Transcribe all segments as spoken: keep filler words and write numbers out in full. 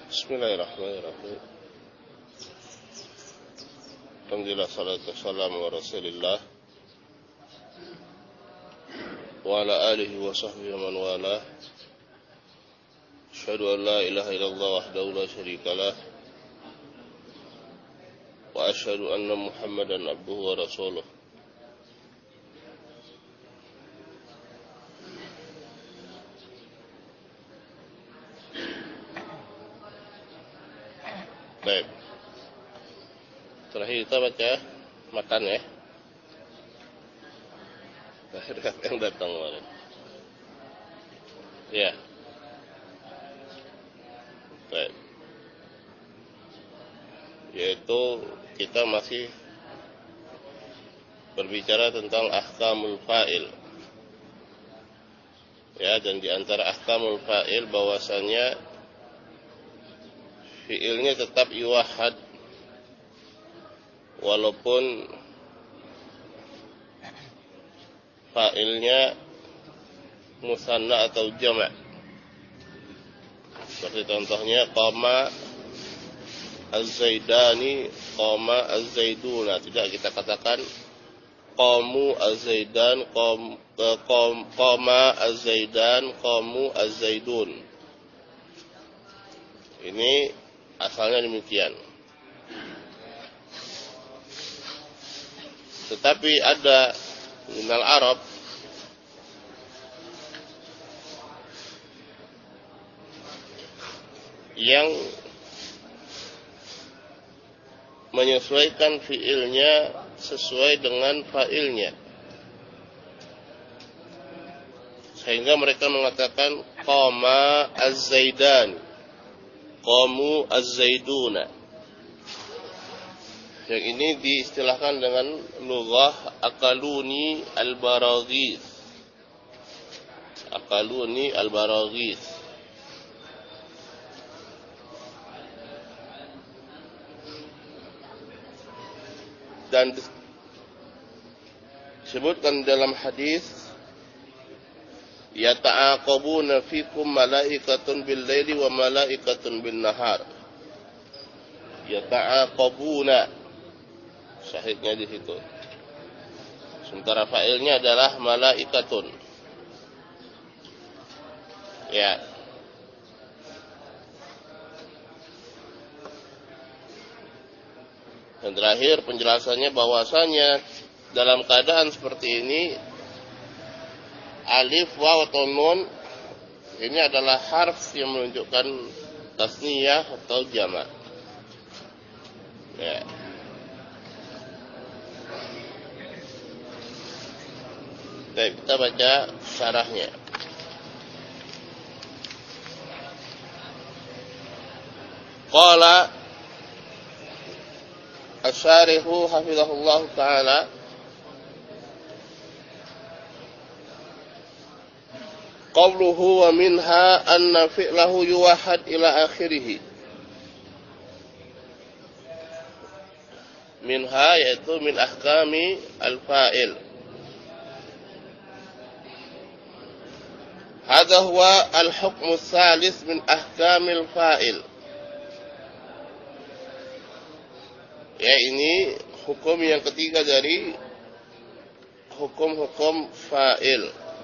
Bismillahirrahmanirrahim. Alhamdulillah, salatu wassalamu ala Rasulillah wa ala alihi wa sahbihi wa man wala. Asyhadu an la ilaha illallah wahdahu la syarika lah wa asyhadu anna Muhammadan abduhu wa rasuluh. Baik. Terakhir kita baca matan ya. Terakhir yang datang kemarin. Ya. Baik. Yaitu kita masih berbicara tentang ahkamul fa'il. Ya, dan di antara ahkamul fa'il bahwasannya fiilnya tetap yuwahhad walaupun fa'ilnya musanna atau jama'. Seperti contohnya qama az-zaidani, qama az-zaiduna. Tidak kita katakan qamu az-zaidan, qama az-zaidan, qamu az-zaidun. Ini asalnya demikian. Tetapi ada minal Arab yang menyesuaikan fiilnya sesuai dengan fa'ilnya, sehingga mereka mengatakan qama az-zaidan, qamu az-zaiduna. Yang ini diistilahkan dengan lughah akaluni al-baraghith. Akaluni al-baraghith. Dan disebutkan dalam hadis, yata'aqabuna fikum malaikatun bil laili wa malaikatun bin nahar. Yata'aqabuna, syahidnya di situ. Sementara fa'ilnya adalah malaikatun. Ya. Dan terakhir penjelasannya bahwasanya dalam keadaan seperti ini alif, waw atau nun ini adalah harf yang menunjukkan tasniyah atau jamak. Ya. Baik, kita baca syarahnya. Qala asy-syarihu hafizahullah ta'ala, qawluhu wa minha anna fi'lahu yuwahhad ila akhirih. Minha yaitu min ahkami al-fa'il. Hadha huwa al-hukmu tsalits min ahkamil fa'il. Ya, ini hukum yang ketiga dari hukum-hukum fa'il.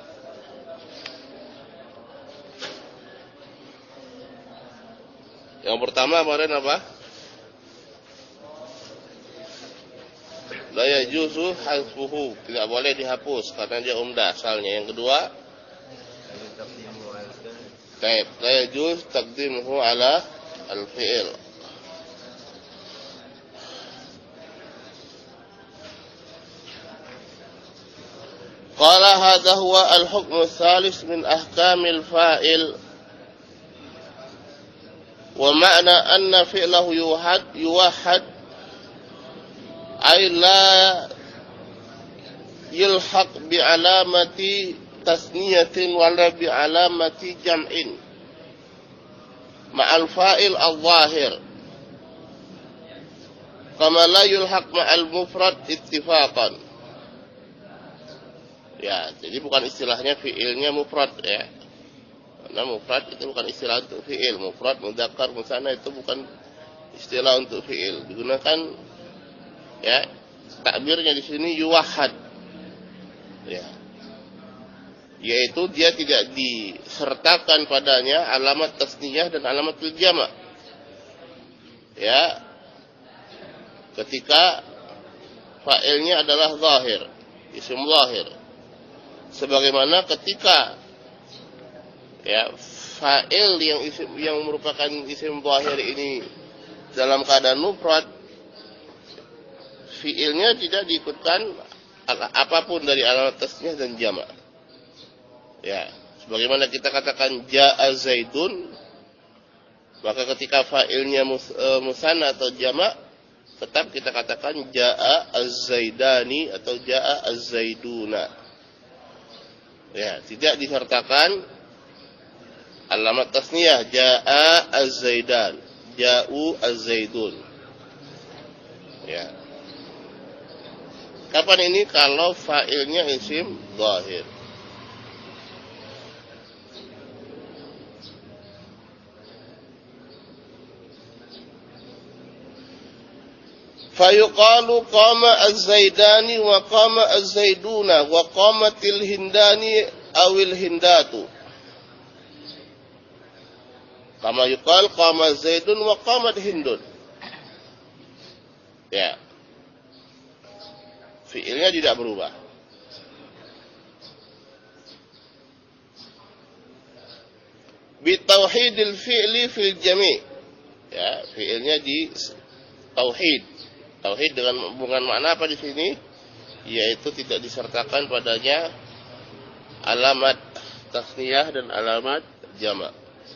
Yang pertama kemarin apa? La yajuzu hazfuhu, tidak boleh dihapus karena dia umdah asalnya. Yang kedua, taib, la yajuz taqdimuhu ala al-fi'il. Qala hadha huwa al-hukmu tsalits min ahkamil fa'il. Wa ma'na anna fi'lahu yuwahhad yuwahhad ay la yulhaq bi alamati tasniyatin wala bi alamati jam'in ma'al fa'il al-zahir kama la yulhaq ma'al mufrad ittifaqan. Ya, jadi bukan istilahnya fiilnya mufrad ya. Karena mufrad itu bukan istilah untuk fi'il. Mufrad, mudzakkar, musanna itu bukan istilah untuk fi'il. Digunakan ya takbirnya di sini yuwahhad. Ya. Yaitu dia tidak disertakan padanya alamat tasniyah dan alamat jama'. Ya. Ketika fa'ilnya adalah zahir, isim zahir. Sebagaimana ketika ya fa'il yang isim, yang merupakan isim zahir ini dalam keadaan mufrad, fi'ilnya tidak diikutkan apapun dari alamat tasniyah dan jama'. Ya, sebagaimana kita katakan ja'a zaidun, maka ketika fa'ilnya mus, e, musanna atau jama', tetap kita katakan ja'a az-zaidani atau ja'a az-zaiduna. Ya, tidak disertakan alamat tasniyah ja'a az-zaidan, ja'u az-zaidun. Ya. Kapan ini? Kalau fa'ilnya isim zahir. Fayuqalu qama az-zaidani wa qama az-zaiduna wa qamatil hindani awil hindatu. Kama yuqal qama zaidun wa qamat hindun. Ya. Fi'ilnya tidak berubah. Bitauhidil fi'li fil jami'. Ya, fi'ilnya di tauhid. Tauhid dengan hubungan makna apa di sini? Yaitu tidak disertakan padanya alamat tasniyah dan alamat jama'.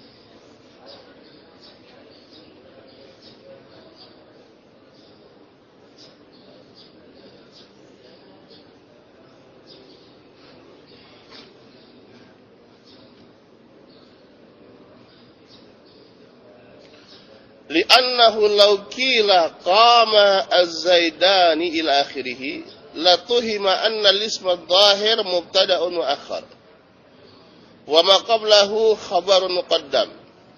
Li'annahu law qila qama az-zaidani ila akhirih la tuhima anna al-isma adh-dhahir mubtada'un wa akhar wa ma qablahu khabarun muqaddam.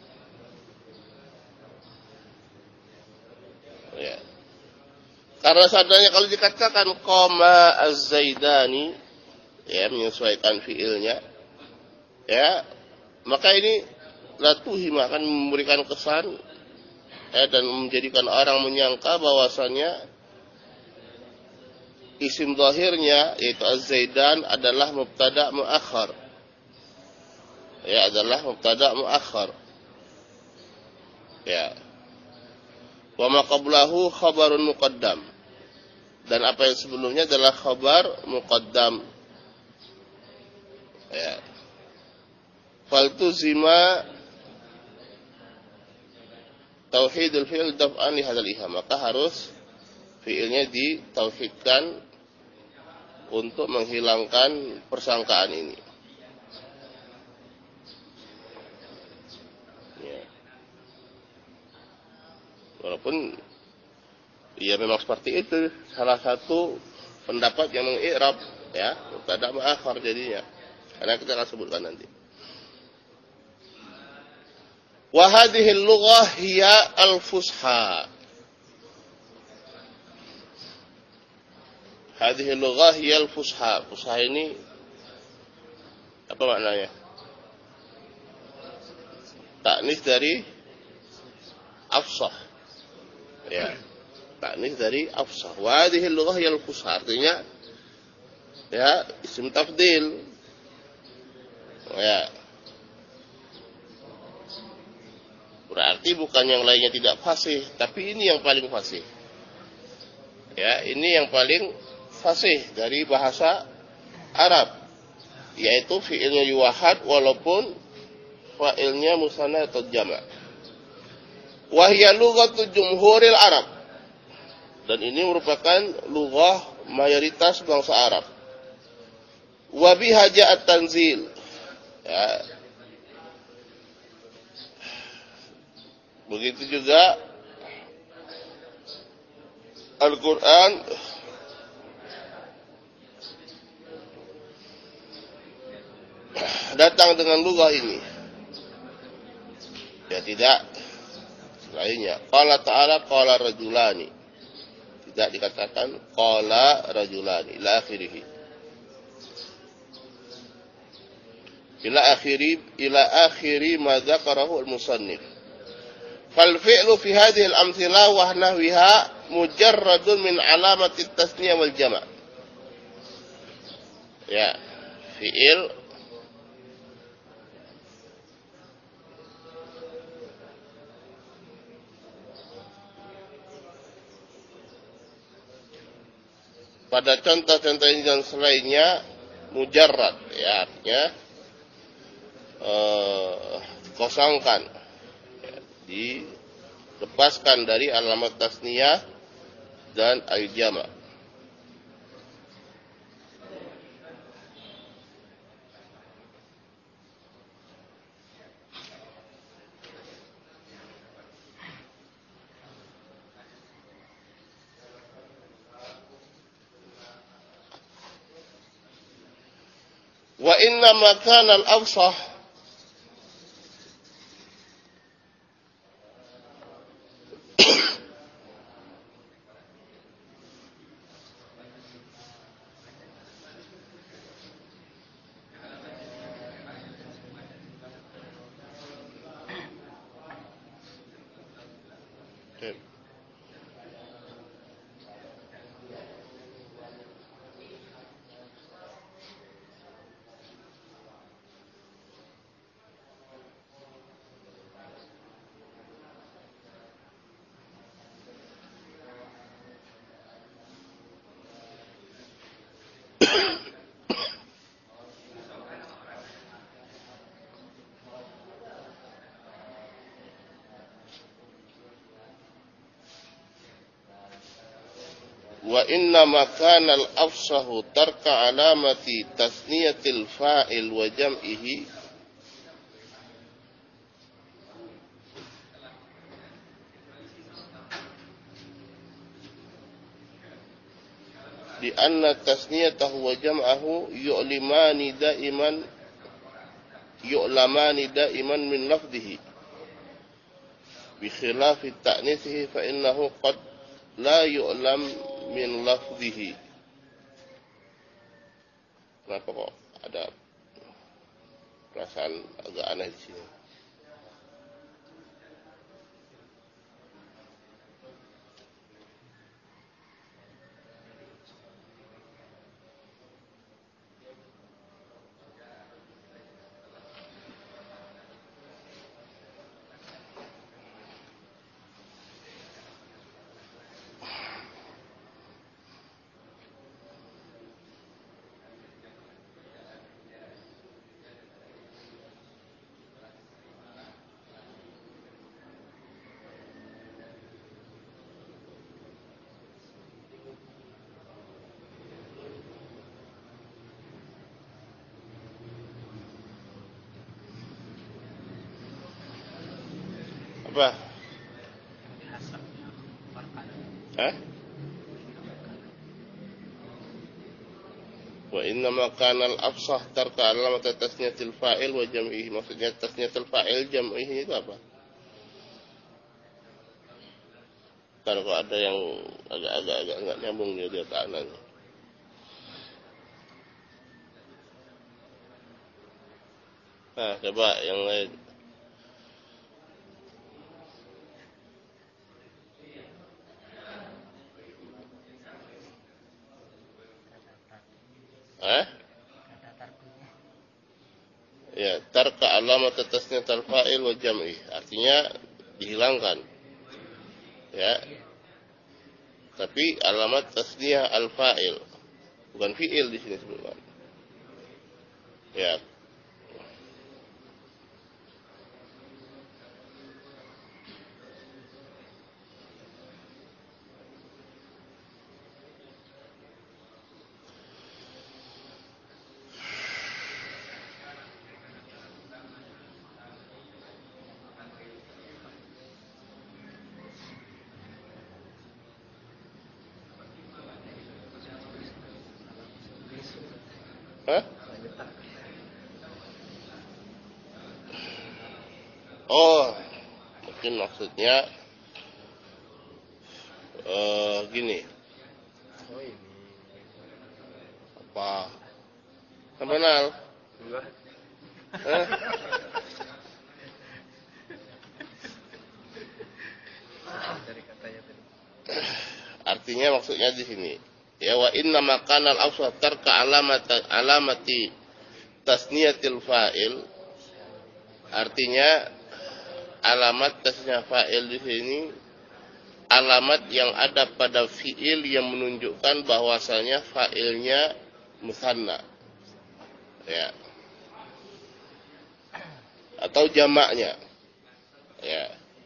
Ya. Karena seandainya kalau dikatakan qama az-zaidani, ya, menyesuaikan fiilnya, ya, maka ini la tuhima, akan memberikan kesan Eh, dan menjadikan orang menyangka bahwasannya isim zahirnya yaitu az-zaidan adalah mubtada' muakhar. Ya, adalah mubtada' muakhar. Ya. Wa ma qablahu khabarun muqaddam. Dan apa yang sebelumnya adalah khabar muqaddam. Ya. Faltuzima tauhidul fi'il daf'an li hadzal iham, maka harus fi'ilnya ditauhidkan untuk menghilangkan persangkaan ini. Ya. Walaupun ya memang seperti itu salah satu pendapat yang mengi'rab, ya, mubtada' mu'akhar jadinya. Karena kita akan sebutkan nanti. Wa hadhihi al-lughah hiya al-fusha. Hadhihi al-lughah hiya al-fusha. Fusha ini apa maknanya? Ta'nis dari afsah. Ya. Ta'nis dari afsah. Wa hadhihi al-lughah hiya al-fusha. Artinya ya isim tafdil. Ya. Berarti bukan yang lainnya tidak fasih, tapi ini yang paling fasih. Ya, ini yang paling fasih dari bahasa Arab, yaitu fi'ilnya yuwahhad walaupun fa'ilnya musanna atau jama'. Wa hiya lughatu jumhuril Arab. Dan ini merupakan lughah mayoritas bangsa Arab. Wa biha ja'at tanzil. Ya. Begitu juga Al-Quran datang dengan lughah ini. tidak lainnya. Qala ta'ala qala rajulani. Tidak dikatakan qala rajulani ila akhirih. Ila akhiri ila akhiri ma dzakarahu al-musannif. Fal fi'lu fi hadhihi al-amthilah wa nahwiha mujarradun min alamati at-tasniyah wal jama'. Ya, fi'il pada contoh-contoh ini dan selainnya mujarrad, ya artinya eh, kosongkan, ya, dilepaskan dari alamat tasniyah dan al-jama'. Wa inna ma kana al-afsah wa inna ma kana al-afsahu tarka alamati tasniyatil fa'il wa jam'ihi di anna tasniyatahu wa jam'ahu yu'limani da'iman yu'lamani da'iman min lafdihi bi khilafi ta'nithihi fa innahu qad la yu'lam min lafzihi. Kenapa kok ada perasaan agak aneh di sini? Apa? Hah? Wa inna ma kana al-afsah tarka alamat tasniyatil fa'il wa jam'ihi. Maksudnya tasniyatil fa'il jam'ihi itu apa? Kalau ada yang agak-agak agak enggak nyambung dia dia kanannya. Nah, coba yang lain. Eh? Ya, tarka alamat tasniyatil fa'il wa jam'i. Artinya dihilangkan. Ya. Tapi alamat tasniyah al-fa'il, bukan fi'il di sini sebutkan. Ya. Hah? Oh, mungkin maksudnya uh, gini. Oh ini. Apa? Kenal? Eh? Dari katanya tadi. Artinya maksudnya di sini. Ya wa inna makanal awsat tarka alamat alamati tasniyatil fa'il. Artinya alamat tasniyah fa'il di sini alamat yang ada pada fi'il yang menunjukkan bahwasanya fa'ilnya musanna. Ya. Atau jamaknya. Ya.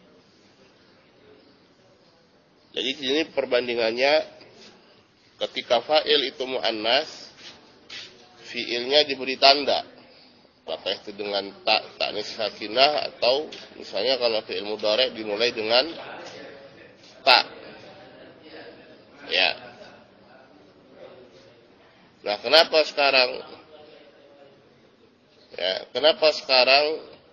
Jadi di sini perbandingannya ketika fa'il itu muannas, fi'ilnya diberi tanda. Apakah itu dengan ta, ta'nis sakinah, atau misalnya kalau fi'il mudhari' dimulai dengan ta. Ya. Nah, kenapa sekarang ya, kenapa sekarang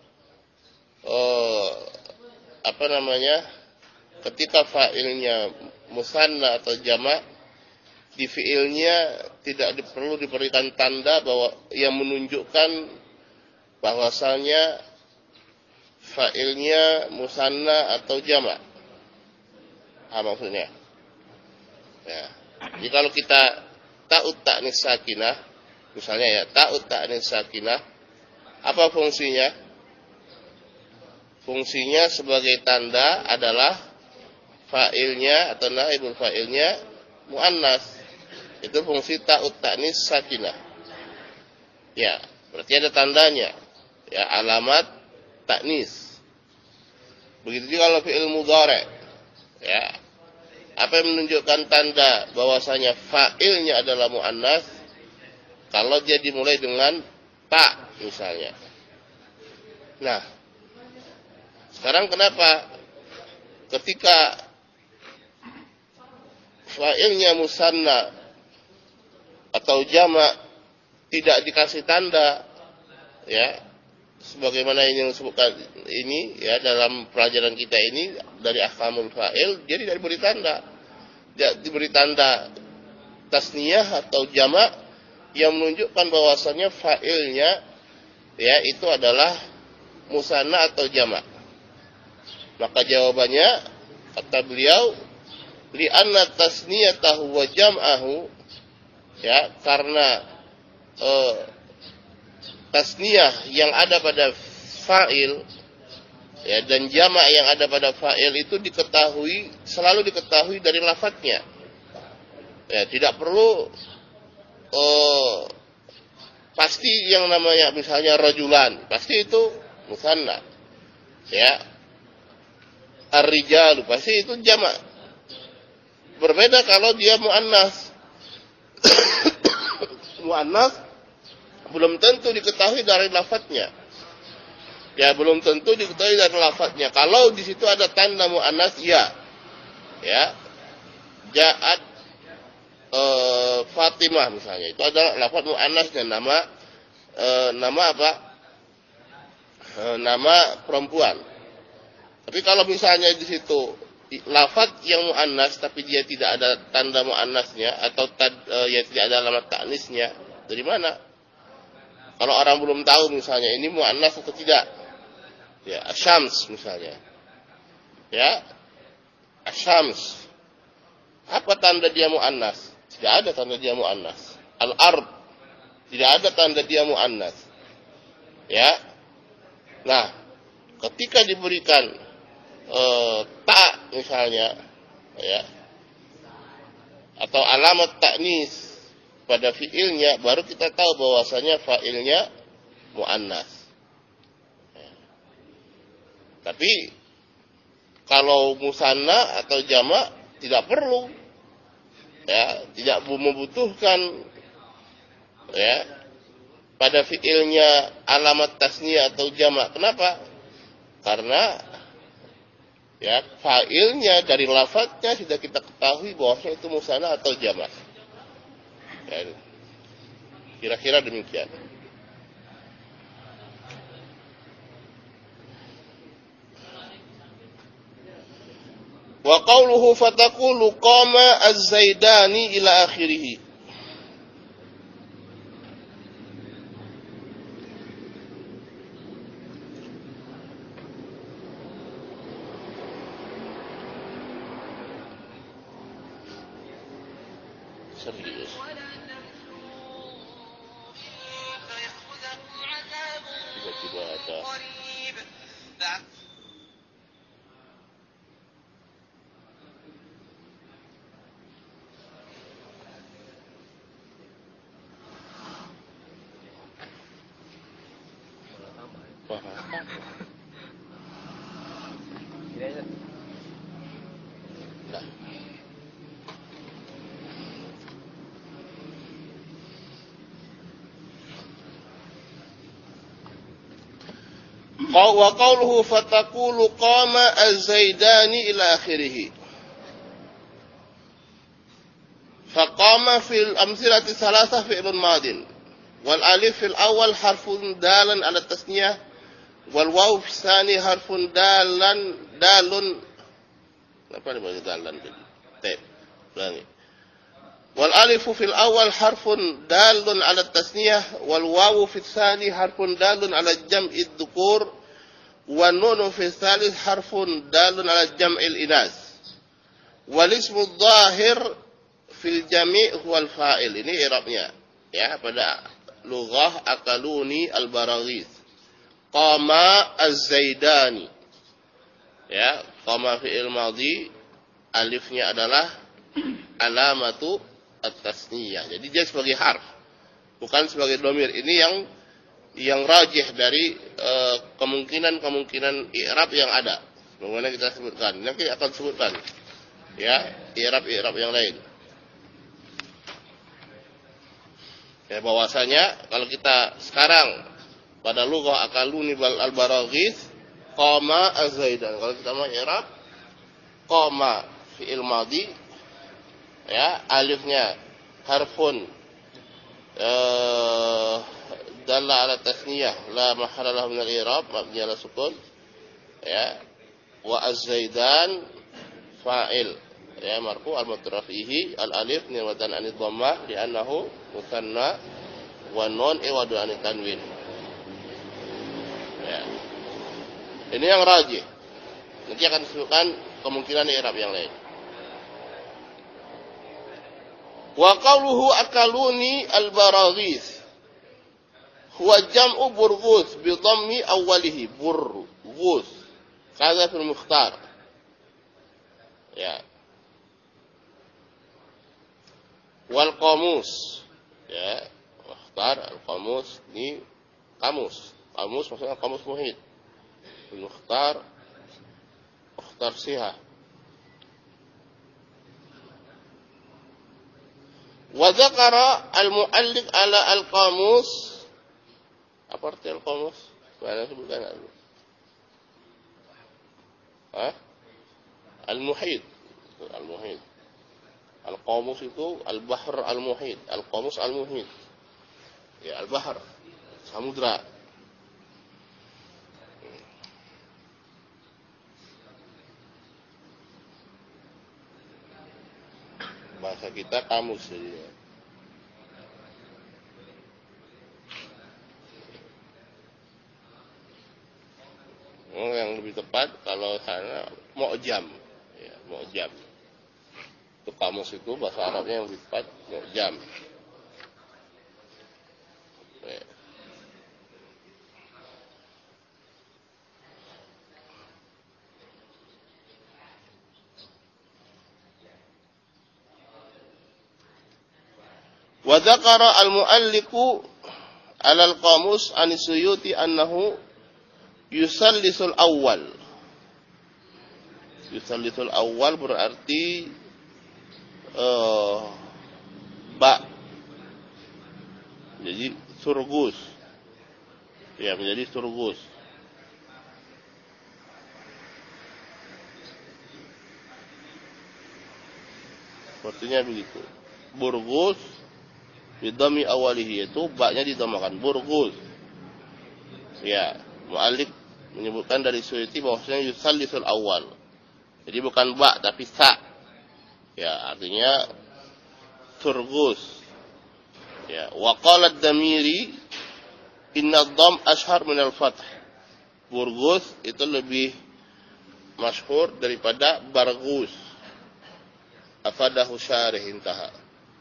oh, apa namanya? Ketika fa'ilnya musanna atau jamak, di fi'ilnya tidak perlu diberikan tanda bahwa yang menunjukkan bahwasanya fa'ilnya musanna atau jamak. Apa maksudnya? Ya. Jadi kalau kita ta'ut ta'nis sakinah, misalnya ya, ta'ut ta'nis sakinah, apa fungsinya? Fungsinya sebagai tanda adalah fa'ilnya atau naibul fa'ilnya muannas. Itu fungsi ta'ut ta'nis sakinah. Ya, berarti ada tandanya. Ya, alamat ta'nis. Begitu juga kalau fi'il mudhari'. Ya. Apa yang menunjukkan tanda bahwasanya fa'ilnya adalah muannas? Kalau dia dimulai dengan ta misalnya. Nah, sekarang kenapa ketika fa'ilnya musanna atau jamak tidak dikasih tanda, ya, sebagaimana ini yang disebutkan ini ya dalam pelajaran kita ini dari ahkamul fa'il, dia tidak diberi tanda, tidak diberi tanda tasniyah atau jamak yang menunjukkan bahwasannya fa'ilnya ya itu adalah musanna atau jamak. Maka jawabannya kata beliau, li'anna tasniyatahu wa jam'ahu, ya, karena eh, tasniyah yang ada pada fa'il ya dan jamak yang ada pada fa'il itu diketahui, selalu diketahui dari lafadznya. Ya, tidak perlu eh, pasti yang namanya misalnya rajulan, pasti itu musanna. Ya. Ar-rijalu pasti itu jamak. Berbeda kalau dia muannas. Muannas belum tentu diketahui dari lafadznya. Ya, belum tentu diketahui dari lafadznya. Kalau di situ ada tanda muannas, ya. Ya. Ja'at e, Fatimah misalnya. Itu adalah lafadz muannasnya, nama e, nama apa? E, nama perempuan. Tapi kalau misalnya di situ lafadz yang muannas tapi dia tidak ada tanda muannasnya atau tad, e, ya tidak ada alamat ta'nisnya, dari mana? Kalau orang belum tahu misalnya ini muannas atau tidak, ya asyams misalnya, ya asyams, apa tanda dia muannas? Tidak ada tanda dia muannas. Al-ard, tidak ada tanda dia muannas. Ya, nah ketika diberikan Uh, ta misalnya ya atau alamat ta'nis pada fiilnya, baru kita tahu bahwasanya fa'ilnya muannas. Ya. Tapi kalau musanna atau jamak tidak perlu, ya, tidak membutuhkan ya pada fiilnya alamat tasniyah atau jamak. Kenapa? Karena ya, fa'ilnya dari lafadznya sudah kita ketahui bahwasanya itu musanna atau jamak. Ya, kira-kira demikian. Wa qawluhu fataqulu qama az-Zaidani ila akhirih. Serius. Tiba-tiba ada paham. Ini aja. Nah. Wa qawluhu fataqulu qama az-Zaidani ila akhirih. Faqama fil amthilati thalathah fi'lun madin. Wal alif fil awal harfun dalan ala tasniyah wal waw fil tsani harfun dalan dalun apa namanya dalan tab ulangi. Wal alifu fil awal harfun dalun ala tasniyah wal waw fil tsani harfun dalun ala jam'i dhukur wa nunu fil tsalits harfun dalun ala jam'il inas wal ismu dhahir fil jami' huwal fa'il. Ini i'rabnya ya pada lughah akaluni al-baraghis. Qama az-Zaidani. Ya, qama fi'il madhi alifnya adalah alamatu at-tasniyah. Jadi dia sebagai harf, bukan sebagai dhamir. Ini yang yang rajih dari uh, kemungkinan-kemungkinan i'rab yang ada. Bagaimana kita sebutkan? Nanti akan sebutkan. Ya, i'rab-i'rab yang lain. Ya, bahwasanya kalau kita sekarang pada lughah akaluni bal al-baraghis qama az-Zaidan. Kalau kita mau i'rab qama fi'il madhi ya alifnya harfun eh dalla ala tasniyah la mahalla lahu min al-i'rab mabni ala sukun ya wa az-Zaidan fa'il ya marfu al-mutrafihi al-alif niwatan an dhammah li annahu musanna wa nun iwadu an tanwin ya. Ini yang rajih. Nanti akan disebutkan kemungkinan i'rab yang lain. Wa qawluhu akaluni al-baraghis huwa jam'u burghus bi dhammi awwalihi burghus kadza fil mukhtar ya wal qamus ya mukhtar al qamus ini kamus kamus maksudnya kamus muhit al mukhtar mukhtar siha wa dzakara al muallif ala al qamus. Apa arti al qamus? Mana sebutkan al Hah? Al muhit al muhit Al-qamus itu al-bahr al-muhit. Al-qamus al-muhit. Ya, al-bahr. Samudra. Bahasa kita kamus jadi. Oh, yang lebih tepat kalau sana mu'jam. Ya, mu'jam. Itu kamus itu bahasa Arabnya yang lebih tepat mu'jam. Ya. Wa dzakara al-mu'allifu 'ala al-qamus an Suyuti annahu yusallisul awwal. Yusallisul awwal berarti uh, ba. Jadi surgus. Ya, menjadi surgus. Sepertinya begitu. Burgus bidhammi awalihi, itu ba-nya didhamakan burgus. Ya, muallif menyebutkan dari Suyuti bahwasanya yusallisul awal. Jadi bukan ba tapi sa. Ya, artinya turgus. Ya, wa qala ad-Damiri inna ad-dhamm ashhar min al-fath. Burgus itu lebih masyhur daripada bargus. Afadahu syarih intaha.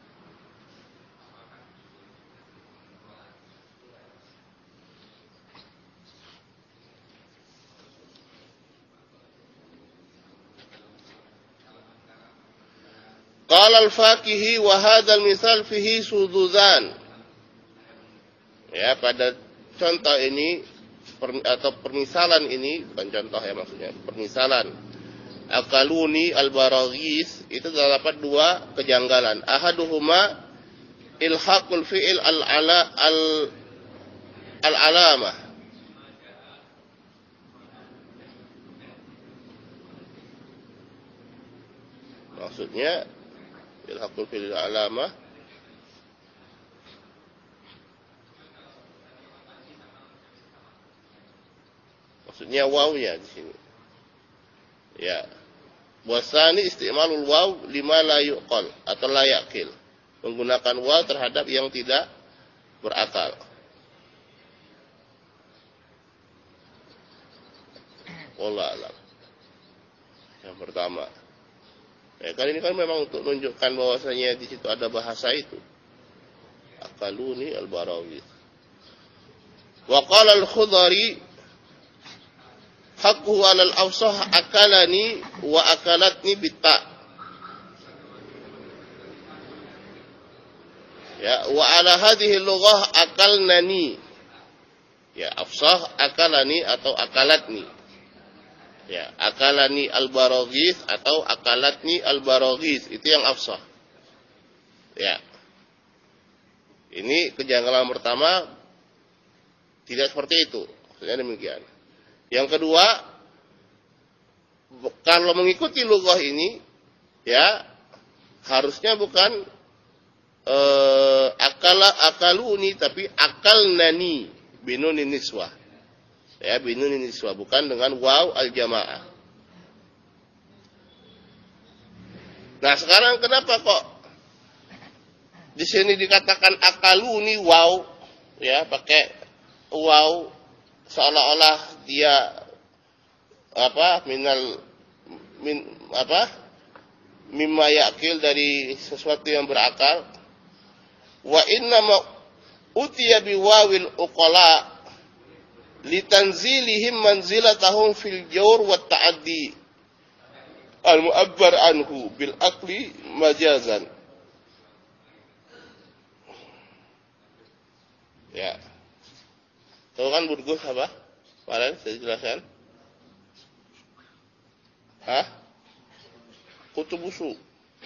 Qala al-Fakihi wa hadzal misal fihi suduzan. Ya, pada contoh ini per, atau permisalan ini, bukan contoh ya maksudnya, permisalan. Akaluni al-baraghis itu terdapat dua kejanggalan. Ahaduhuma ilhaqul fi'il al-ala al al-alamah. Maksudnya ilhaqul fi'il al-alamah maksudnya wawnya di sini. Ya. Wasani istimalul waw lima la yuqal atau la yaqil. Menggunakan waw terhadap yang tidak berakal. Wallahu a'lam. Yang pertama. Ya, kali ini kan memang untuk menunjukkan bahwasanya di situ ada bahasa itu. Akaluni al-Baraghis. Wa qala al-Khudari haqquhu 'ala al-awsah akalani wa akalatni bitta. Ya, wa 'ala hadhihi al-lughah akalnani. Ya, afsah akalani atau akalatni. Ya, akalani al-Baraghis atau akalatni al-Baraghis itu yang afsah. Ya. Ini kejanggalan pertama tidak seperti itu. Maksudnya demikian. Yang kedua, kalau mengikuti lughah ini ya harusnya bukan eh, akala akaluni tapi akalnani binunin niswah. Ya, binun ini niswa bukan dengan waw al-jamaah. Nah, sekarang kenapa kok di sini dikatakan akaluni waw ya, pakai waw seolah-olah dia apa minal min apa mimma yaqil dari sesuatu yang berakal. Wa inna ma utiya biwawil uqala litanzilihim manzilatahum fil jawr wa ta'addi al-mu'abbar anhu bil aqli majazan. Ya. Tahu kan burgus apa? Kemarin saya jelaskan. Hah? Kutu busuk.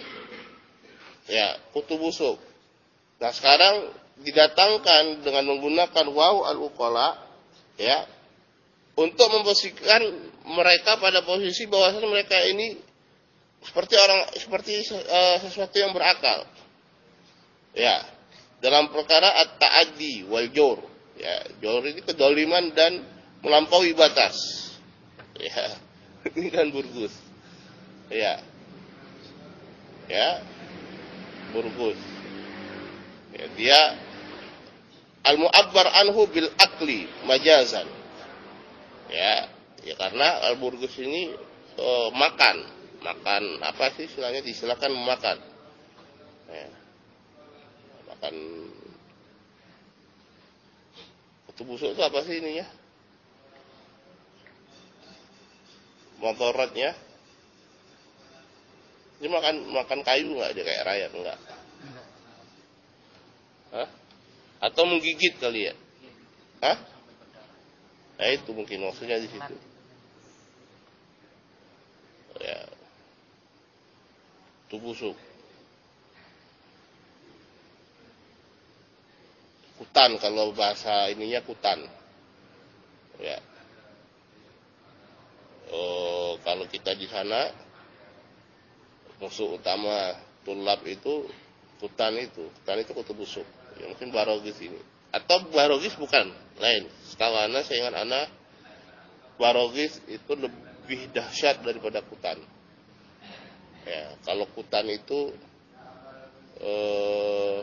Ya, kutu busuk. Nah, sekarang didatangkan dengan menggunakan waw al-uqala ya, untuk memposisikan mereka pada posisi bahwasanya mereka ini seperti orang seperti uh, sesuatu yang berakal. Ya, dalam perkara at-ta'addi wal jawr. Ya, jawr ini kedoliman dan melampaui batas. Ya, ini kan burgus. Ya. Ya. Burgus. Ya, dia al-mu'abbar anhu bil akli majazan. Ya, ya karena al-burgus ini oh, makan, makan apa sih istilahnya? Disilakan memakan. Ya. Makan kutu busuk itu apa sih ininya? Motorotnya. Dia makan makan kayu nggak dia kayak rayap enggak? Hah? Atau menggigit kali ya? Hah? Nah itu mungkin maksudnya di situ. Ya. Itu busuk. Kutan kalau bahasa ininya kutan. Ya. Oh, kalau kita di sana musuh utama tulab itu kutan itu. Kutan itu kutu busuk. Ya, mungkin barogis ini. Atau barogis bukan, lain. Setahu ana, saya ingat ana barogis itu lebih dahsyat daripada kutan. Ya, kalau kutan itu eh,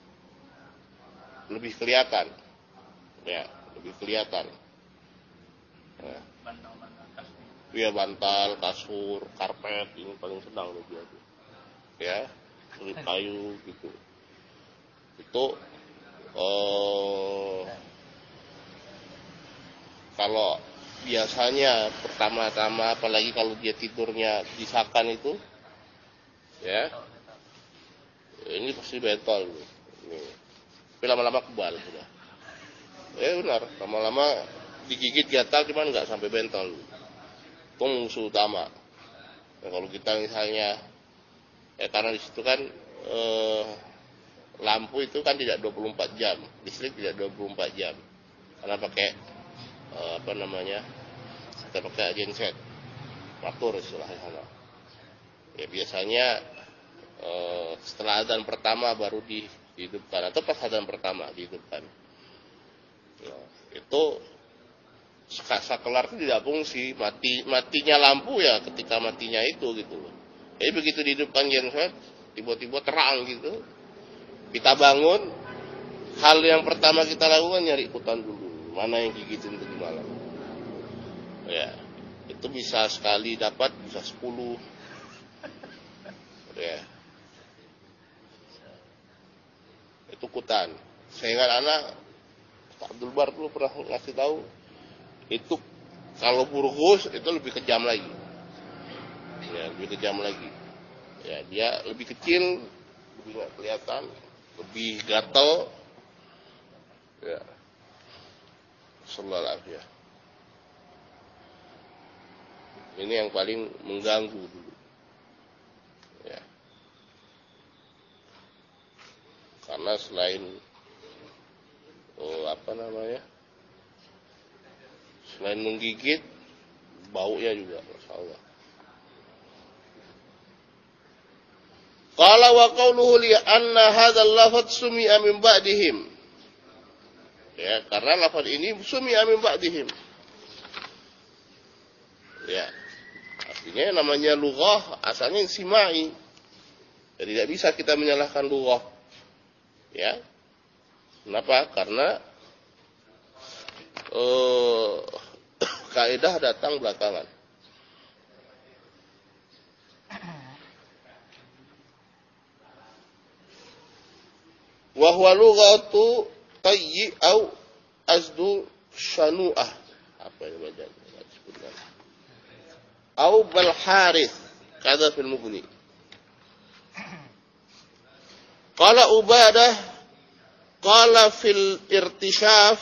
lebih kelihatan, ya, lebih kelihatan. Ya. Ya, bantal, kasur, karpet ini paling sedang nih dia tuh. Ya, kulit kayu gitu. Itu eh, kalau biasanya pertama-tama, apalagi kalau dia tidurnya disakan itu, ya, ini pasti bentol. Ini. Tapi lama-lama kebal sudah. Ya benar, lama-lama digigit gatal, cuman nggak sampai bentol. Itu musuh utama. Nah, kalau kita misalnya, ya karena di situ kan eh, lampu itu kan tidak dua puluh empat jam, listrik tidak dua puluh empat jam, karena pakai eh, apa namanya, kita pakai genset, motor istilahnya sana. Ya biasanya eh, setelah adzan pertama baru dihidupkan, atau pas adzan pertama dihidupkan. Nah, itu sakelar itu tidak fungsi, mati matinya lampu ya ketika matinya itu gitu loh. Jadi begitu dihidupkan genset, tiba-tiba terang gitu, kita bangun, hal yang pertama kita lakukan nyari kutan dulu, mana yang gigitin tadi malam. Ya, itu bisa sekali dapat, bisa sepuluh. Ya, itu kutan. Saya ingat anak Pak Abdul Bar dulu pernah ngasih tahu, itu kalau burgus itu lebih kejam lagi. Ya, lebih kejam lagi. Ya, dia lebih kecil, lebih nggak kelihatan, lebih gatal. Ya, sallallahu alaihi wasallam. Ini yang paling mengganggu dulu. Ya. Karena selain oh, apa namanya? Selain menggigit, baunya juga, masya Allah. Qala wa qawluhu li anna hadzal lafadz sumi'a min ba'dihim. Ya, karena lafaz ini sumi'a min ba'dihim. Ya. Artinya namanya lughah asalnya simai. Jadi tidak bisa kita menyalahkan lughah. Ya. Kenapa? Karena eh, kaidah datang belakangan. Wa huwa lughatu tayyi au azdu shanu'ah. Apa ini bacaan? Au bal harith kada fil mughni. Qala Ubadah qala fil irtishaf.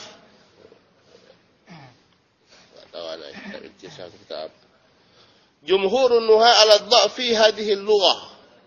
Tahu ana irtishaf kitab. Jumhurun nuha ala dha'fi hadhihi al-lughah.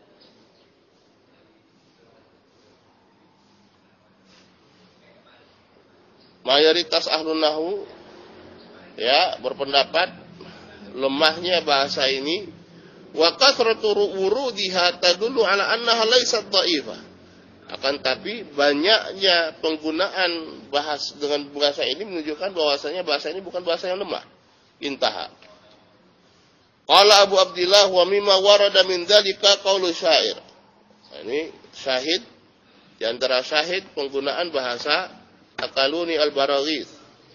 Mayoritas ahlun nahwu ya berpendapat lemahnya bahasa ini, wa kathratu wurudiha tadullu ala annaha laysat dha'ifah. Akan tapi banyaknya penggunaan bahas dengan bahasa ini menunjukkan bahwasanya bahasa ini bukan bahasa yang lemah. Intaha. Qala Abu Abdillah wa mimma warada min dzalika qaulu syair. Nah, ini syahid di antara syahid penggunaan bahasa Akaluni al-Baraghis.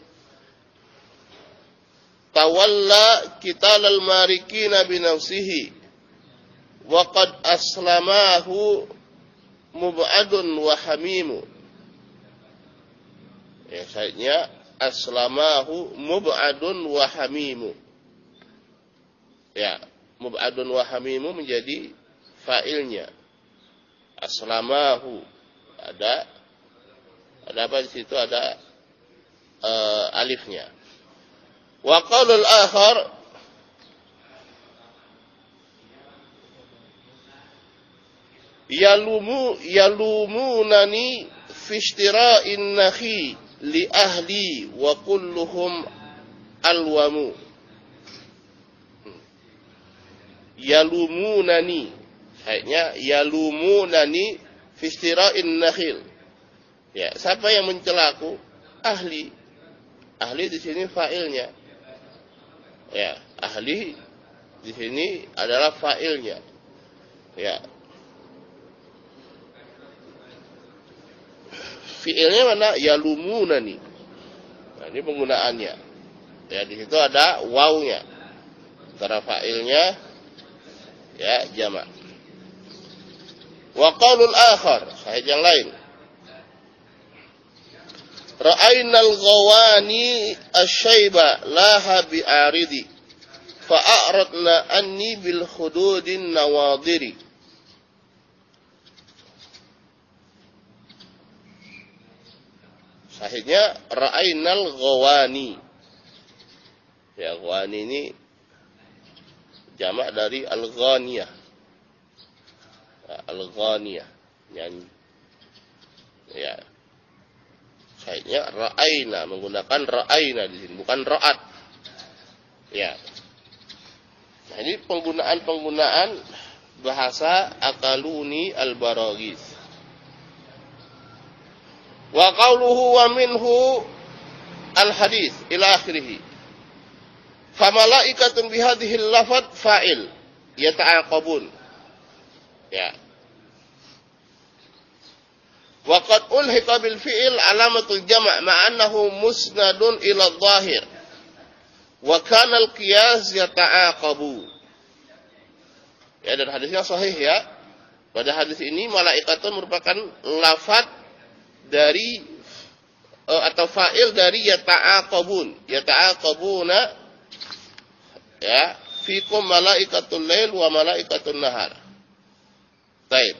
Tawalla kital al-marikina binafsihi wa qad aslamahu mub'adun wa hamimu. Ya, syahidnya aslamahu mub'adun wa hamimu. Ya, mub'adun wa hamimu menjadi fa'ilnya. Aslamahu ada ada apa di situ, ada uh, alifnya. Wa qaulul akhar yalumu yalumunani fi ishtira'in nakhi li ahli wa kulluhum alwamu. Yalumunani, kayaknya yalumunani fi ishtira'in nakhil. Ya, siapa yang mencelaku? Ahli. Ahli di sini fa'ilnya. Ya, ahli di sini adalah fa'ilnya. Ya. Fiilnya mana? Yalumunani. Nah, ini penggunaannya. Ya, di situ ada wawnya. Antara fa'ilnya ya jamak. Wa qaulul akhar, sahih yang lain. Ra'ainal ghawani asy-syaiba laha bi'aridi fa'aradna anni bil khududin nawadiri. Sahihnya ra'ainal ghawani. Ya, ghawani ini jamak dari al-ghaniyah. Al-ghaniyah, nyanyi. Ya. Sahihnya ra'aina, menggunakan ra'aina di sini, bukan ra'at. Ya. Nah, ini penggunaan-penggunaan bahasa akaluni al-baraghis. Wa qawluhu wa minhu al-hadis ila akhirih. Fa malaikatun bihadhihi al-lafadh fa'il yata'aqabun. Ya. Wa qad ulhiqa bil fi'il alamatul jama' ma'annahu musnadun ila adh-dhahir. Wa kana al-qiyas yata'aqabu. Ya, dan hadisnya sahih ya. Pada hadis ini malaikatun merupakan lafadz dari uh, atau fa'il dari yata'aqabun. Yata'aqabuna ya, fikum malaikatul lail wa malaikatul nahar. Baik.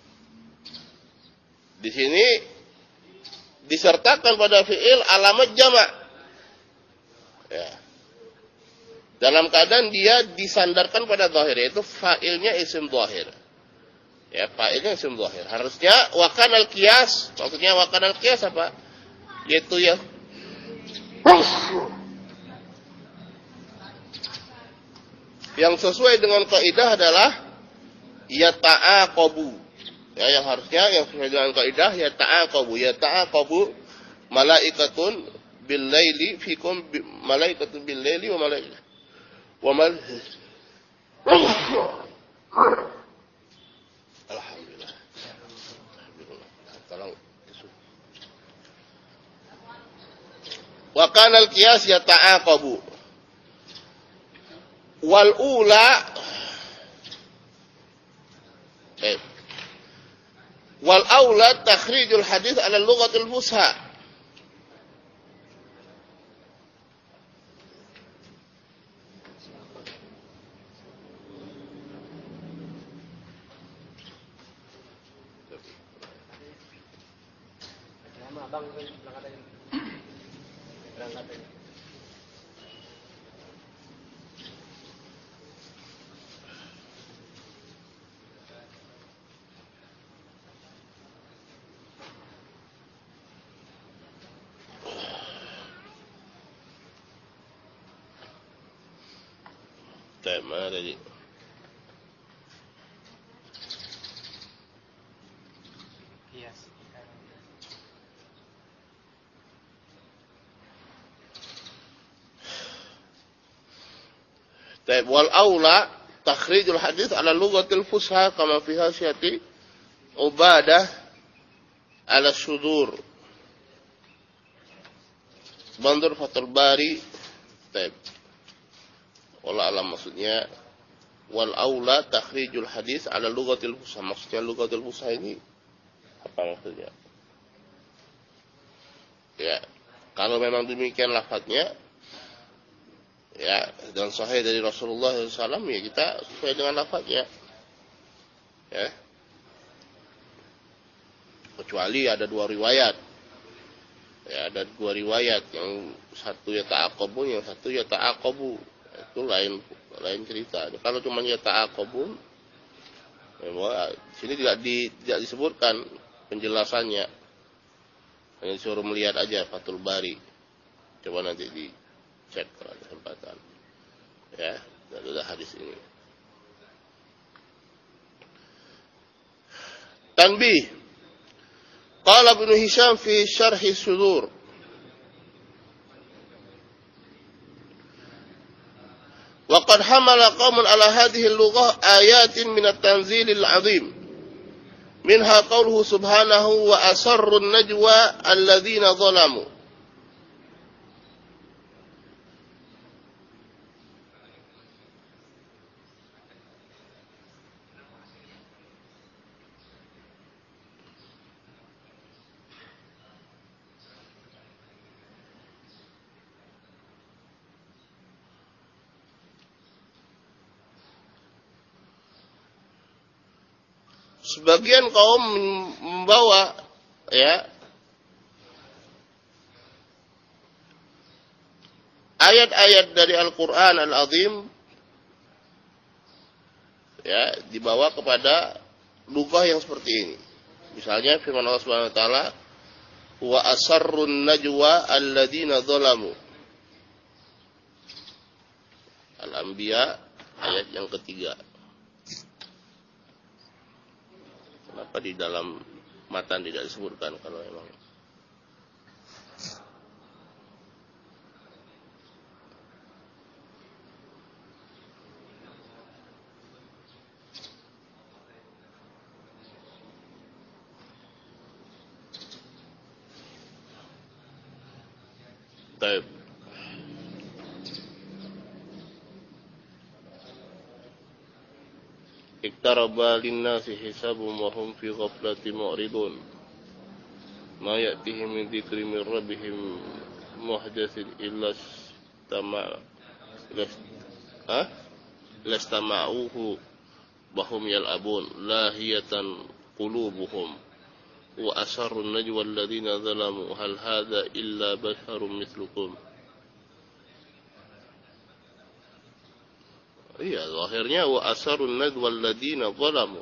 Di sini disertakan pada fi'il alamat jamak. Ya. Dalam keadaan dia disandarkan pada zahir, yaitu fa'ilnya isim zahir. Ya, fa'ilnya isim zahir. Harusnya wakan al-qiyas. Maksudnya wakan al-qiyas apa? Yaitu ya yang sesuai dengan kaidah adalah yata'aqabu. Ya, yang harusnya yang sesuai dengan kaidah yata'aqabu. Yata'aqabu malaikatun bil laili fikum malaikatun bil laili wa malaikatun wa mal Alhamdulillah. Tolong. Wa kana al-qiyas yata'aqabu. Wal ula eh. Wal aula takhrijul hadis ala lughatil fusha. Abang berangkat aja. Berangkat aja. Mana tadi? Yes. Taib wal aula takhrijul hadis ala lughatil fusha kama fi hasyati Ubadah ala sudur. Bandur Fathul Bari. Taib. Wala alam maksudnya wal aula takhrijul hadis ala lughatil fusha. Maksudnya lughatil fusha ini apa maksudnya? Ya, kalau memang demikian lafadznya ya dan sahih dari Rasulullah shallallahu alaihi wasallam ya kita sesuai dengan lafadznya. Ya. Kecuali ada dua riwayat. Ya, ada dua riwayat, yang satu ya ta'aqabun, yang satu ya ta'aqabu. Itu lain lain cerita. Kalau cuma ya ta'aqabun, ya, sini tidak di, tidak disebutkan penjelasannya. Hanya disuruh melihat aja Fathul Bari. Coba nanti dicek kalau ada kesempatan. Ya, ada hadis ini. Tanbih. Qala Ibnu Hisham fi Syarh Sudur. Wa qad hamala qaumun ala hadhihi al-lughah ayatin min at-tanzilil 'azim. Minha qauluhu subhanahu wa asarru an-najwa alladhina zalamu. Sebagian kaum membawa ya ayat-ayat dari Al-Qur'an Al-Azim ya dibawa kepada lughah yang seperti ini. Misalnya firman Allah Subhanahu wa taala, wa asarrun najwa alladziina zalamu. Al-Anbiya ayat yang ketiga. Kenapa di dalam matan tidak disebutkan kalau memang Baik. Iktaraba linnasi hisabum wa hum fi ghaflatin mu'ridun. Ma ya'tihim min dzikrin min rabbihim muhdatsin illa istama' ha? Lastama'uhu wa hum yal'abun lahiyatan qulubuhum wa asarrun najwa alladhina zalamu hal hadha illa basharun mithlukum. Iya, zahirnya wa asarun nadwal ladina zalamu.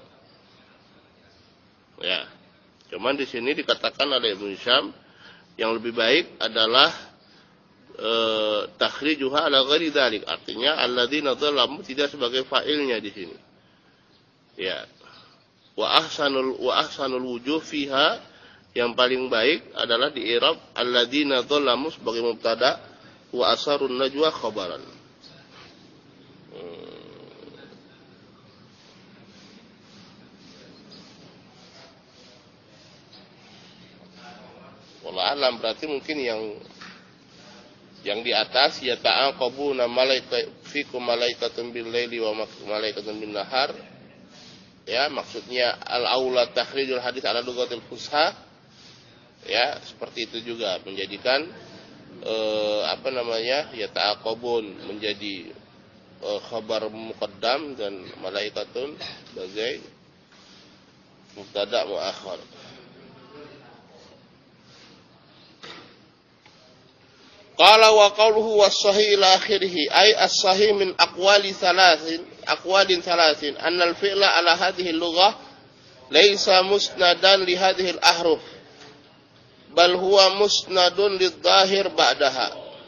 Ya. Cuman di sini dikatakan oleh Ibnu Hisham yang lebih baik adalah e, takhrijuha ala ghairi dzalik. Artinya alladzina zalamu tidak sebagai fa'ilnya di sini. Ya. Wa ahsanul wa ahsanul wujuh fiha, yang paling baik adalah di i'rab alladzina zalamu sebagai mubtada wa asarun najwa khabaran. Wallah alam, berarti mungkin yang yang di atas ya ta'aqabuna malaikatu fikum malaikatun bil laili wa malaikatun bin nahar. Ya, maksudnya al-aula takhrijul hadis ala lughatil fusha. Ya, seperti itu juga menjadikan eh, apa namanya? Ya ta'aqabun menjadi eh, khabar muqaddam dan malaikatun sebagai mubtada muakhar. Qala wa qawluhu was-sahih ila akhirih ay as-sahih min aqwali thalathin aqwalin thalathin anna al-fi'la ala hadhihi al-lughah laysa musnadan li hadhihi al-ahruf bal huwa musnadun lidh-dhahir ba'daha.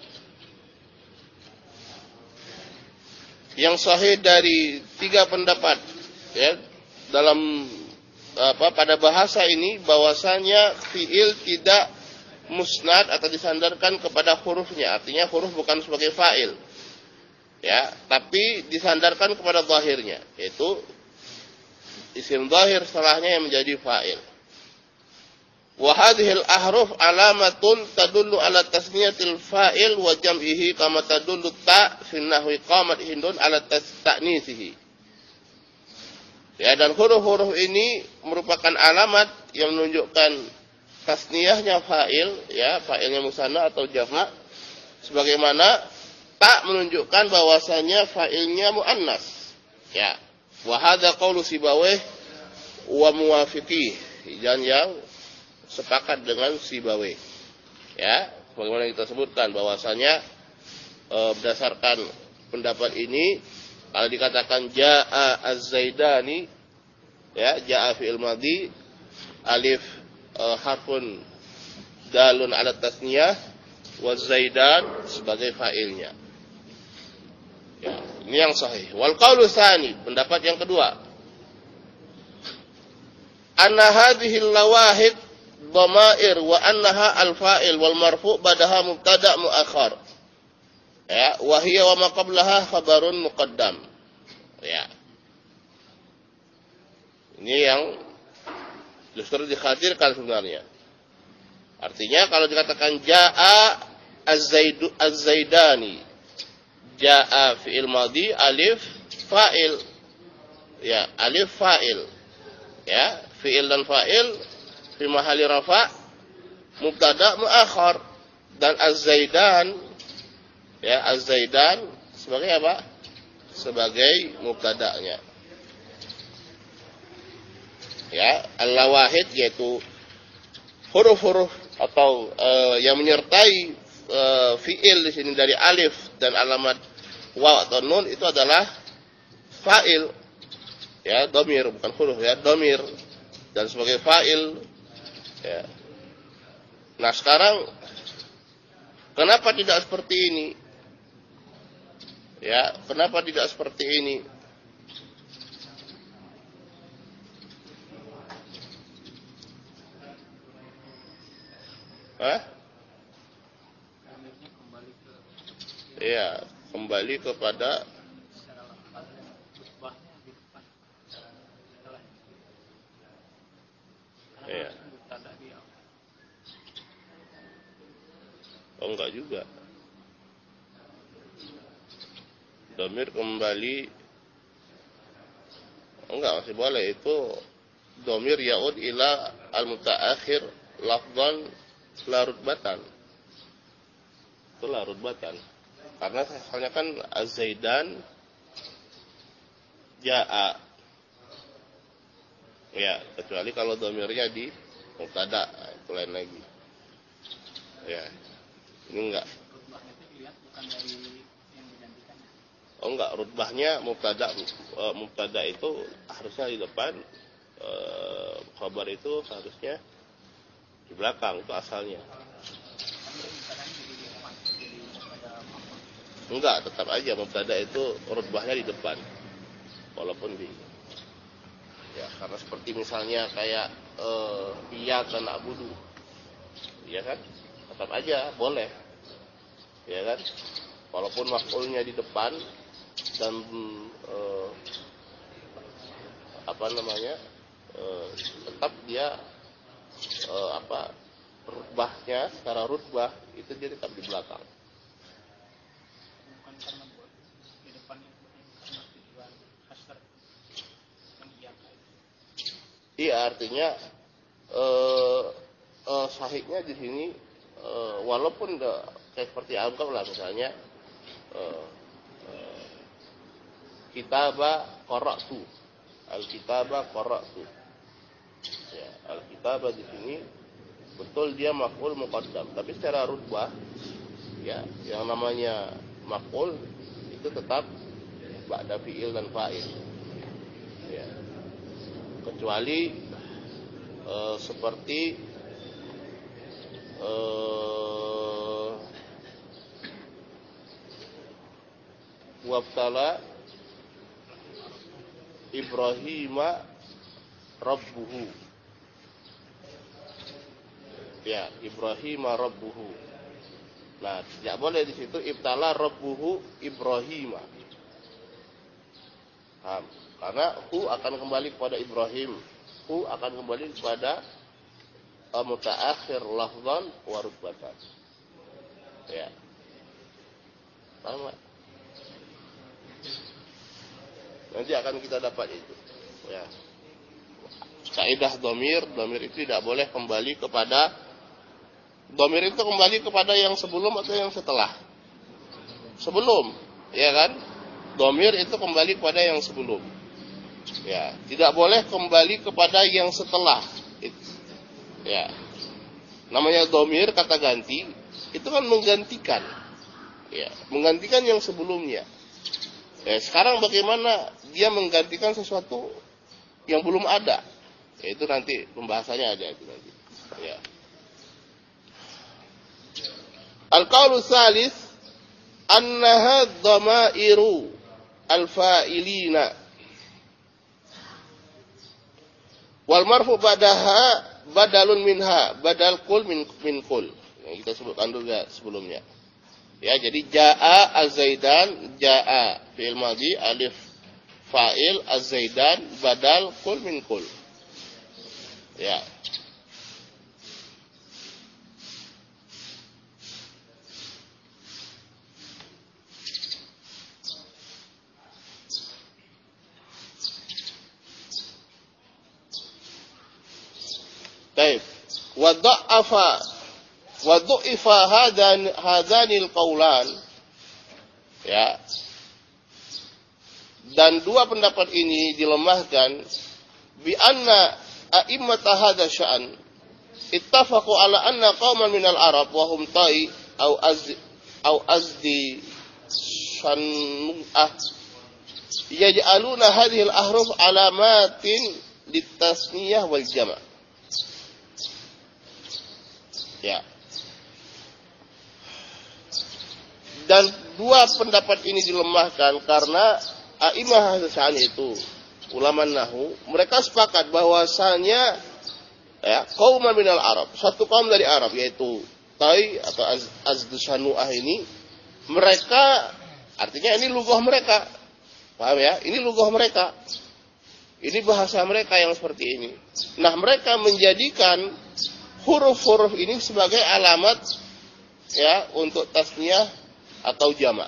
Yang sahih dari tiga pendapat ya dalam apa pada bahasa ini bahwasanya fi'il tidak musnad atau disandarkan kepada hurufnya, artinya huruf bukan sebagai fa'il ya, tapi disandarkan kepada zahirnya, yaitu isim zahir setelahnya yang menjadi fa'il. Wa hadhil ahruf alamatun tadullu ala tasniyatil fa'il wa jam'ihi kama tadullu ta fi nahwi qamat hindun ala ta'nisihi. Ya, dan huruf-huruf ini merupakan alamat yang menunjukkan tasniyahnya fa'il, ya, fa'ilnya musanna atau jamak, sebagaimana tak menunjukkan bahwasanya fa'ilnya muannas. Ya. Wa hadza qaulu Sibawayh wa muwafiqih, dan yang sepakat dengan Sibawayh. Ya, bagaimana kita sebutkan bahwasanya e, berdasarkan pendapat ini kalau dikatakan jaa az-zaidani, ya, jaa fi'il madhi, alif Uh, harfun dalun ala tasniyah wa zaidan sebagai fa'ilnya. Ya, ini yang sahih. Wal qaulu tsani, pendapat yang kedua. Anna hadhihi al-lawahid dhamair wa annaha al-fa'il wal marfu' badaha mubtada' muakhar. Ya, wa hiya wa ma qablaha khabarun muqaddam. Ya. Ini yang justru dikhawatirkan sebenarnya. Artinya kalau dikatakan jaa az-zaidu az-zaidani, jaa fi'il madhi alif fa'il. Ya, alif fa'il. Ya, fi'il dan fa'il fi mahalli rafa' mubtada muakhar, dan az-zaidan, ya, az-zaidan sebagai apa? Sebagai mubtada'nya. Ya, al-lawahid yaitu huruf-huruf atau uh, yang menyertai uh, fi'il di sini dari alif dan alamat waw atau nun itu adalah fa'il. Ya, domir, bukan huruf ya, domir, dan sebagai fa'il. Ya. Nah sekarang kenapa tidak seperti ini? Ya, kenapa tidak seperti ini? Hah? Iya, kembali kepada iya. Oh enggak juga. Domir kembali, enggak, masih boleh. Itu domir yaud ila al-mutaakhir lafdhan la rutbatan. Itu la rutbatan. Karena asalnya kan az-zaidan jaa. Ya, kecuali kalau domirnya di mubtada, itu lain lagi. Ya. Ini enggak. Oh enggak, rutbahnya mubtada, e, mubtada itu harusnya di depan, e, khabar itu seharusnya di belakang, itu asalnya. Enggak, tetap aja mubtada itu rutbahnya di depan. Walaupun di, ya, karena seperti misalnya kayak e, iyyaka na'budu. Ya kan? Tetap aja boleh. Ya kan? Walaupun maf'ulnya di depan dan eh, apa namanya? Eh, tetap dia eh, apa? Rutbahnya secara rutbah itu dia tetap di belakang. Bukan karena di depannya karena tujuan hasr yang iyyaka. Iya, artinya eh, eh, sahihnya di sini eh, walaupun de, kayak seperti anggap lah misalnya uh, uh, kitaba qara'tu, al-kitaba qara'tu. Ya, al-kitaba di sini betul dia maf'ul muqaddam, tapi secara rutbah ya yang namanya maf'ul itu tetap ba'da fi'il dan fa'il. Ya. Kecuali uh, seperti uh, wabtala Ibrahima rabbuhu. Ya, Ibrahima rabbuhu. Nah, tidak boleh di situ ibtala rabbuhu Ibrahima. Nah, karena hu akan kembali kepada Ibrahim. Hu akan kembali kepada mutaakhir lafzan wa rutbatan. Ya. Paham enggak? Nanti akan kita dapat itu. Ya. Kaidah domir, domir itu tidak boleh kembali kepada, domir itu kembali kepada yang sebelum atau yang setelah. Sebelum, ya kan? Domir itu kembali kepada yang sebelum. Ya, tidak boleh kembali kepada yang setelah. Ya. Namanya domir kata ganti, itu kan menggantikan. Ya, menggantikan yang sebelumnya. Ya, sekarang bagaimana dia menggantikan sesuatu yang belum ada? Ya, itu nanti pembahasannya ada itu nanti. Ya. Al-qaulu tsalits annaha dhamairu al-fa'ilina wal marfu ba'daha badalun minha, badal kul min min kul. Yang kita sebutkan juga sebelumnya. Ya, jadi jaa az-zaidan, jaa fi'il madhi, alif fa'il, az-zaidan badal kul min kul. Ya. Baik. Wa dha'afa wa dhu'ifa hadan hadanil qaulan. Ya. Dan dua pendapat ini dilemahkan bi anna a'immata hadha sya'an ittafaqu ala anna qauman minal arab wa hum ta'i au az au azdi sanu'ah yaj'aluna hadhihi al-ahruf alamatin litasniyah wal jama'. Ya. Dan dua pendapat ini dilemahkan karena a'imah hadis itu ulama nahwu mereka sepakat bahwasanya ya qaum minal Arab, satu kaum dari Arab yaitu Tai atau Az Azdusanuah ini mereka artinya ini lugah mereka. Paham ya? Ini lugah mereka. Ini bahasa mereka yang seperti ini. Nah, mereka menjadikan huruf-huruf ini sebagai alamat ya untuk tasniyah atau jamak.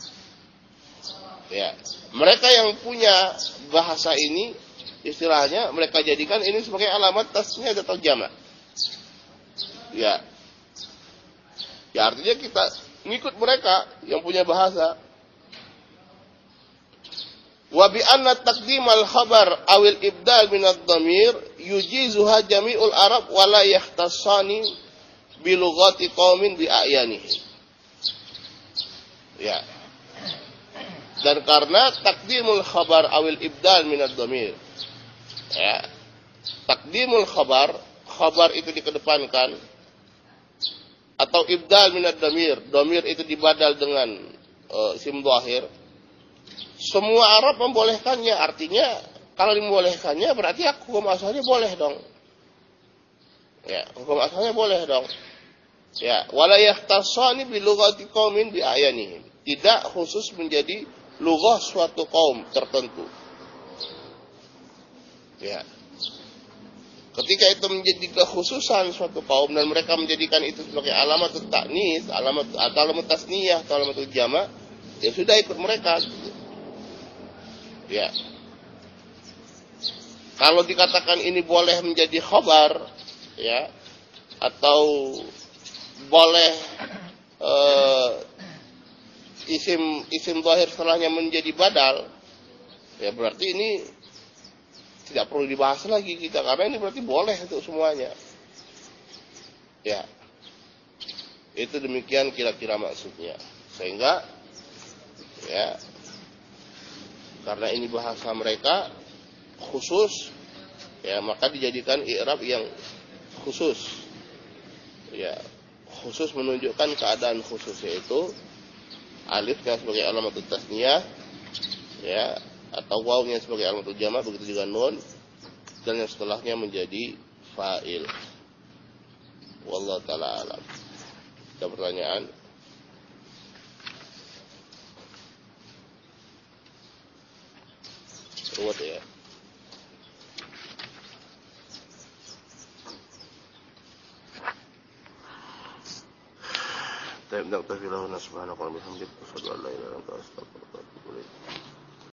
Ya, mereka yang punya bahasa ini istilahnya mereka jadikan ini sebagai alamat tasniyah atau jamak. Ya. Ya artinya kita ngikut mereka yang punya bahasa. Wa bi anna taqdimal khabar awil ibdal min ad-dhamir yujizuha jami'ul arab wa la yahtassani bi lughati qaumin bi a'yanihi. Ya. Dan karena taqdimul khabar awil ibdal min ad-dhamir. Ya. Taqdimul khabar, khabar itu dikedepankan atau ibdal min ad-dhamir, dhamir itu dibadal dengan uh, isim dhahir. Semua Arab membolehkannya, artinya kalau dimbolehkannya berarti hukum asalnya boleh dong. Ya, hukum asalnya boleh dong. Ya, wala yahtassani bi lughati qaumin bi ayanihim. Tidak khusus menjadi lughah suatu kaum tertentu. Ya. Ketika itu menjadi kekhususan suatu kaum dan mereka menjadikan itu sebagai alamat ta'nis, alamat atau alamat tasniyah atau alamat jamak, ya sudah ikut mereka. Ya. Kalau dikatakan ini boleh menjadi khabar, ya, atau boleh uh, isim isim zahir setelahnya menjadi badal, ya berarti ini tidak perlu dibahas lagi kita karena ini berarti boleh untuk semuanya. Ya. Itu demikian kira-kira maksudnya. Sehingga ya karena ini bahasa mereka khusus, ya maka dijadikan i'rab yang khusus. Ya, khusus menunjukkan keadaan khusus yaitu alifnya sebagai alamat tasniyah, ya, atau wawnya sebagai alamat jamak, begitu juga nun dan yang setelahnya menjadi fa'il. Wallahu taala alam. Ada pertanyaan? Ruwet ya. Tayyib, naktafi lahu subhanaka wa bihamdika asyhadu an la ilaha illa anta astaghfiruka wa atubu ilaik.